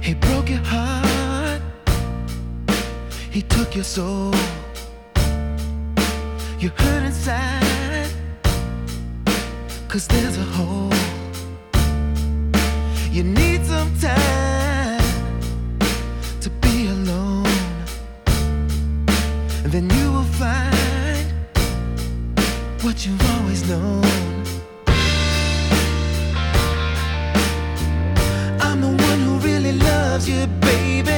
He broke your heart, he took your soul. You hurt inside, 'cause there's a hole. You need some time to be alone, and then you will find what you've always known. I'm the one who really loves you, baby.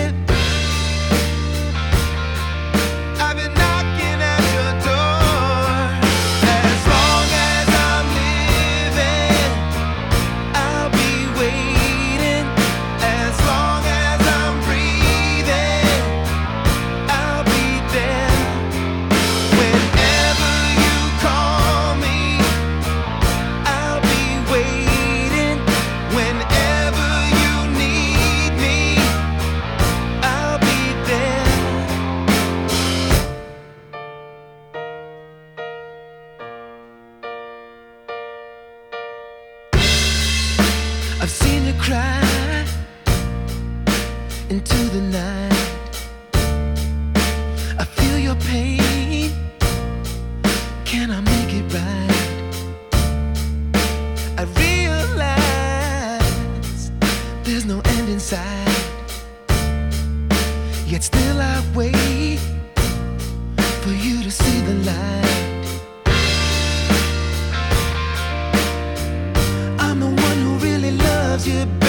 I've been knocking at your door. As long as I'm living, I'll be waiting. As long as I'm breathing, I'll be there. Whenever you call me, I'll be waiting. Whenever you need me, I'll be there. I've seen you cry into the night. I feel your pain. Can I make it right? I realize there's no end in sight. Yet still I wait for you to see the light. I'm the one who really loves you,